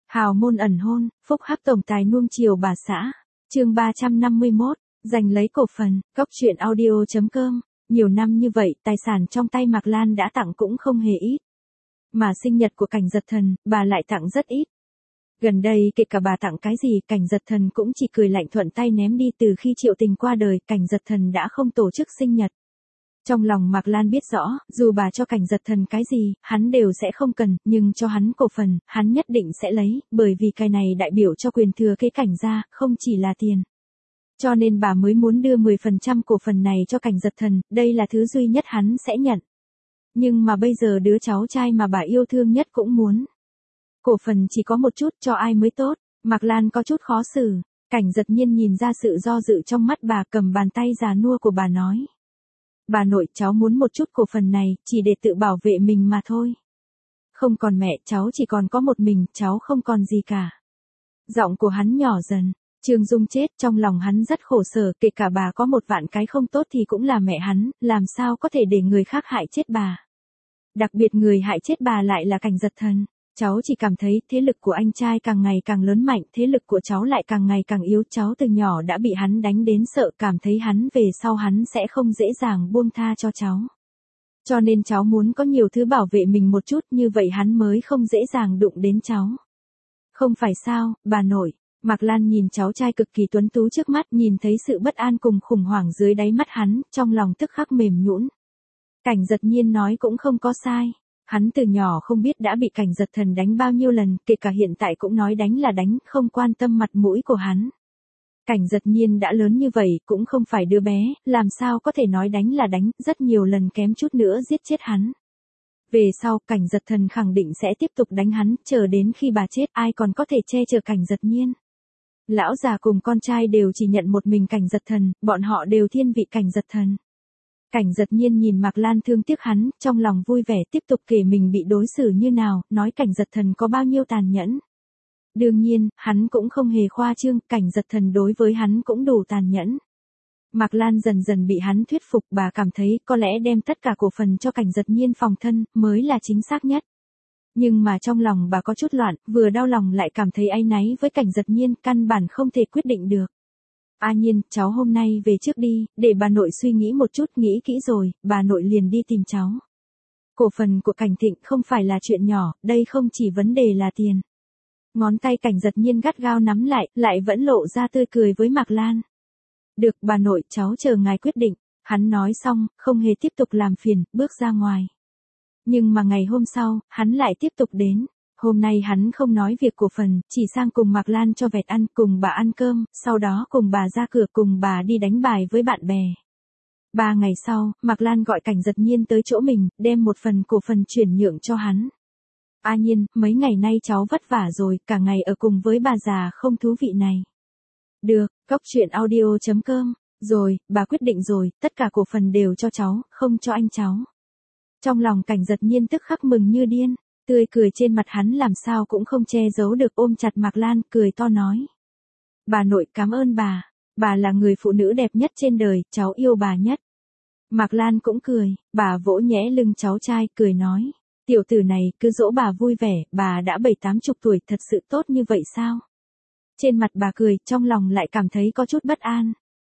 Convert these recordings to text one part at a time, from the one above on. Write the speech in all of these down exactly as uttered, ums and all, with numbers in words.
Hào môn ẩn hôn, phúc hắc tổng tài nuông chiều bà xã. Chương ba trăm năm mươi mốt, giành lấy cổ phần, góc truyện audio chấm com. Nhiều năm như vậy, tài sản trong tay Mạc Lan đã tặng cũng không hề ít. Mà sinh nhật của Cảnh Giật Thần, bà lại tặng rất ít. Gần đây kể cả bà tặng cái gì, Cảnh Giật Thần cũng chỉ cười lạnh thuận tay ném đi. Từ khi Triệu Tình qua đời, Cảnh Giật Thần đã không tổ chức sinh nhật. Trong lòng Mạc Lan biết rõ, dù bà cho Cảnh Giật Thần cái gì, hắn đều sẽ không cần, nhưng cho hắn cổ phần, hắn nhất định sẽ lấy, bởi vì cái này đại biểu cho quyền thừa kế Cảnh gia, không chỉ là tiền. Cho nên bà mới muốn đưa mười phần trăm cổ phần này cho Cảnh Giật Thần, đây là thứ duy nhất hắn sẽ nhận. Nhưng mà bây giờ đứa cháu trai mà bà yêu thương nhất cũng muốn. Cổ phần chỉ có một chút, cho ai mới tốt. Mạc Lan có chút khó xử. Cảnh Giật Nhiên nhìn ra sự do dự trong mắt bà, cầm bàn tay già nua của bà nói. Bà nội, cháu muốn một chút cổ phần này, chỉ để tự bảo vệ mình mà thôi. Không còn mẹ, cháu chỉ còn có một mình, cháu không còn gì cả. Giọng của hắn nhỏ dần. Trương Dung chết, trong lòng hắn rất khổ sở, kể cả bà có một vạn cái không tốt thì cũng là mẹ hắn, làm sao có thể để người khác hại chết bà. Đặc biệt người hại chết bà lại là Cảnh Giật Thần. Cháu chỉ cảm thấy thế lực của anh trai càng ngày càng lớn mạnh, thế lực của cháu lại càng ngày càng yếu. Cháu từ nhỏ đã bị hắn đánh đến sợ, cảm thấy hắn về sau hắn sẽ không dễ dàng buông tha cho cháu. Cho nên cháu muốn có nhiều thứ bảo vệ mình một chút, như vậy hắn mới không dễ dàng đụng đến cháu. Không phải sao, bà nội. Mạc Lan nhìn cháu trai cực kỳ tuấn tú trước mắt, nhìn thấy sự bất an cùng khủng hoảng dưới đáy mắt hắn, trong lòng tức khắc mềm nhũn. Cảnh Giật Nhiên nói cũng không có sai. Hắn từ nhỏ không biết đã bị Cảnh Giật Thần đánh bao nhiêu lần, kể cả hiện tại cũng nói đánh là đánh, không quan tâm mặt mũi của hắn. Cảnh Giật Nhiên đã lớn như vậy, cũng không phải đứa bé, làm sao có thể nói đánh là đánh, rất nhiều lần kém chút nữa giết chết hắn. Về sau, Cảnh Giật Thần khẳng định sẽ tiếp tục đánh hắn, chờ đến khi bà chết, ai còn có thể che chở Cảnh Giật Nhiên. Lão già cùng con trai đều chỉ nhận một mình Cảnh Giật Thần, bọn họ đều thiên vị Cảnh Giật Thần. Cảnh Giật Nhiên nhìn Mạc Lan thương tiếc hắn, trong lòng vui vẻ tiếp tục kể mình bị đối xử như nào, nói Cảnh Giật Thần có bao nhiêu tàn nhẫn. Đương nhiên, hắn cũng không hề khoa trương, Cảnh Giật Thần đối với hắn cũng đủ tàn nhẫn. Mạc Lan dần dần bị hắn thuyết phục, bà cảm thấy có lẽ đem tất cả cổ phần cho Cảnh Giật Nhiên phòng thân, mới là chính xác nhất. Nhưng mà trong lòng bà có chút loạn, vừa đau lòng lại cảm thấy áy náy với Cảnh Giật Nhiên, căn bản không thể quyết định được. A Nhiên, cháu hôm nay về trước đi, để bà nội suy nghĩ một chút, nghĩ kỹ rồi, bà nội liền đi tìm cháu. Cổ phần của Cảnh Thịnh không phải là chuyện nhỏ, đây không chỉ vấn đề là tiền. Ngón tay Cảnh Giật Nhiên gắt gao nắm lại, lại vẫn lộ ra tươi cười với Mạc Lan. Được, bà nội, cháu chờ ngài quyết định. Hắn nói xong, không hề tiếp tục làm phiền, bước ra ngoài. Nhưng mà ngày hôm sau, hắn lại tiếp tục đến. Hôm nay hắn không nói việc cổ phần, chỉ sang cùng Mạc Lan cho vẹt ăn, cùng bà ăn cơm, sau đó cùng bà ra cửa, cùng bà đi đánh bài với bạn bè. Ba ngày sau, Mạc Lan gọi Cảnh Giật Nhiên tới chỗ mình, đem một phần cổ phần chuyển nhượng cho hắn. A Nhiên, mấy ngày nay cháu vất vả rồi, cả ngày ở cùng với bà già không thú vị này. Được, góc truyện audio chấm com. Rồi, bà quyết định rồi, tất cả cổ phần đều cho cháu, không cho anh cháu. Trong lòng Cảnh Giật Nhiên tức khắc mừng như điên, tươi cười trên mặt hắn làm sao cũng không che giấu được, ôm chặt Mạc Lan, cười to nói. Bà nội, cảm ơn bà, bà là người phụ nữ đẹp nhất trên đời, cháu yêu bà nhất. Mạc Lan cũng cười, bà vỗ nhẽ lưng cháu trai, cười nói. Tiểu tử này, cứ dỗ bà vui vẻ, bà đã bảy tám chục tuổi, thật sự tốt như vậy sao? Trên mặt bà cười, trong lòng lại cảm thấy có chút bất an.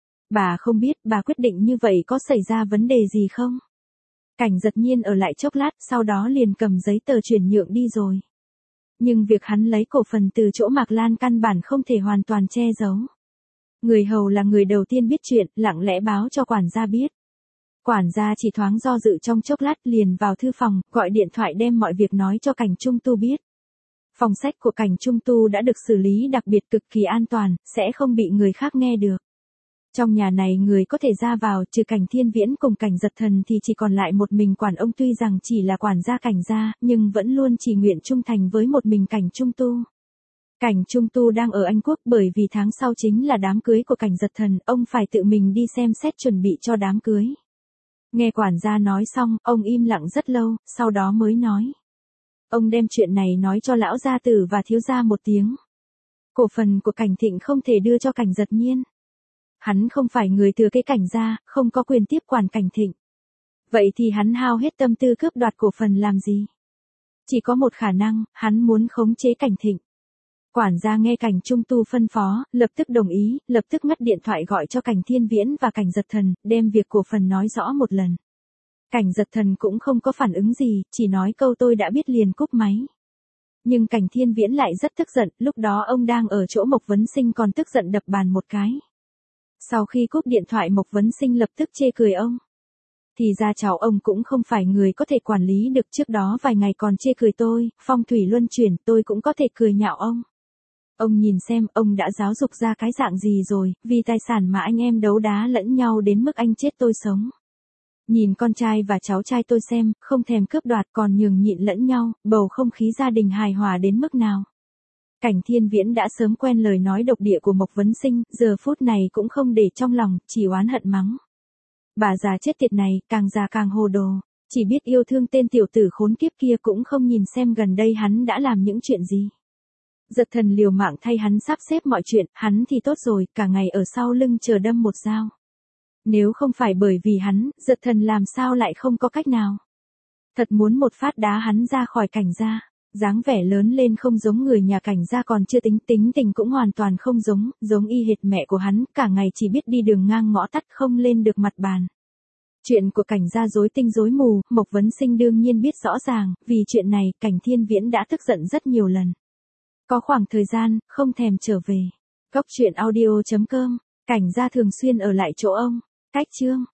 Bà không biết, bà quyết định như vậy có xảy ra vấn đề gì không? Cảnh Giật Nhiên ở lại chốc lát, sau đó liền cầm giấy tờ chuyển nhượng đi rồi. Nhưng việc hắn lấy cổ phần từ chỗ Mạc Lan căn bản không thể hoàn toàn che giấu. Người hầu là người đầu tiên biết chuyện, lặng lẽ báo cho quản gia biết. Quản gia chỉ thoáng do dự trong chốc lát, liền vào thư phòng, gọi điện thoại đem mọi việc nói cho Cảnh Trung Tu biết. Phòng sách của Cảnh Trung Tu đã được xử lý đặc biệt cực kỳ an toàn, sẽ không bị người khác nghe được. Trong nhà này người có thể ra vào, trừ Cảnh Thiên Viễn cùng Cảnh Giật Thần thì chỉ còn lại một mình quản ông, tuy rằng chỉ là quản gia Cảnh gia, nhưng vẫn luôn chỉ nguyện trung thành với một mình Cảnh Trung Tu. Cảnh Trung Tu đang ở Anh Quốc, bởi vì tháng sau chính là đám cưới của Cảnh Giật Thần, ông phải tự mình đi xem xét chuẩn bị cho đám cưới. Nghe quản gia nói xong, ông im lặng rất lâu, sau đó mới nói. Ông đem chuyện này nói cho lão gia tử và thiếu gia một tiếng. Cổ phần của Cảnh Thịnh không thể đưa cho Cảnh Giật Nhiên. Hắn không phải người thừa kế Cảnh gia, không có quyền tiếp quản Cảnh Thịnh. Vậy thì hắn hao hết tâm tư cướp đoạt cổ phần làm gì? Chỉ có một khả năng, hắn muốn khống chế Cảnh Thịnh. Quản gia nghe Cảnh Trung Tu phân phó, lập tức đồng ý, lập tức ngắt điện thoại gọi cho Cảnh Thiên Viễn và Cảnh Giật Thần, đem việc cổ phần nói rõ một lần. Cảnh Giật Thần cũng không có phản ứng gì, chỉ nói câu tôi đã biết liền cúp máy. Nhưng Cảnh Thiên Viễn lại rất tức giận, lúc đó ông đang ở chỗ Mộc Vấn Sinh còn tức giận đập bàn một cái. Sau khi cúp điện thoại Mộc Vấn Sinh lập tức chê cười ông. Thì ra cháu ông cũng không phải người có thể quản lý được, trước đó vài ngày còn chê cười tôi, phong thủy luân chuyển, tôi cũng có thể cười nhạo ông. Ông nhìn xem, ông đã giáo dục ra cái dạng gì rồi, vì tài sản mà anh em đấu đá lẫn nhau đến mức anh chết tôi sống. Nhìn con trai và cháu trai tôi xem, không thèm cướp đoạt còn nhường nhịn lẫn nhau, bầu không khí gia đình hài hòa đến mức nào. Cảnh Thiên Viễn đã sớm quen lời nói độc địa của Mộc Vấn Sinh, giờ phút này cũng không để trong lòng, chỉ oán hận mắng. Bà già chết tiệt này, càng già càng hồ đồ, chỉ biết yêu thương tên tiểu tử khốn kiếp kia, cũng không nhìn xem gần đây hắn đã làm những chuyện gì. Giật Thần liều mạng thay hắn sắp xếp mọi chuyện, hắn thì tốt rồi, cả ngày ở sau lưng chờ đâm một dao. Nếu không phải bởi vì hắn, Giật Thần làm sao lại không có cách nào. Thật muốn một phát đá hắn ra khỏi Cảnh gia. Dáng vẻ lớn lên không giống người nhà Cảnh gia còn chưa tính, tính tình cũng hoàn toàn không giống, giống y hệt mẹ của hắn, cả ngày chỉ biết đi đường ngang ngõ tắt không lên được mặt bàn. Chuyện của Cảnh gia rối tinh rối mù, Mộc Vấn Sinh đương nhiên biết rõ ràng, vì chuyện này, Cảnh Thiên Viễn đã tức giận rất nhiều lần. Có khoảng thời gian, không thèm trở về. Cốc truyện audio chấm com, Cảnh gia thường xuyên ở lại chỗ ông. Cách chương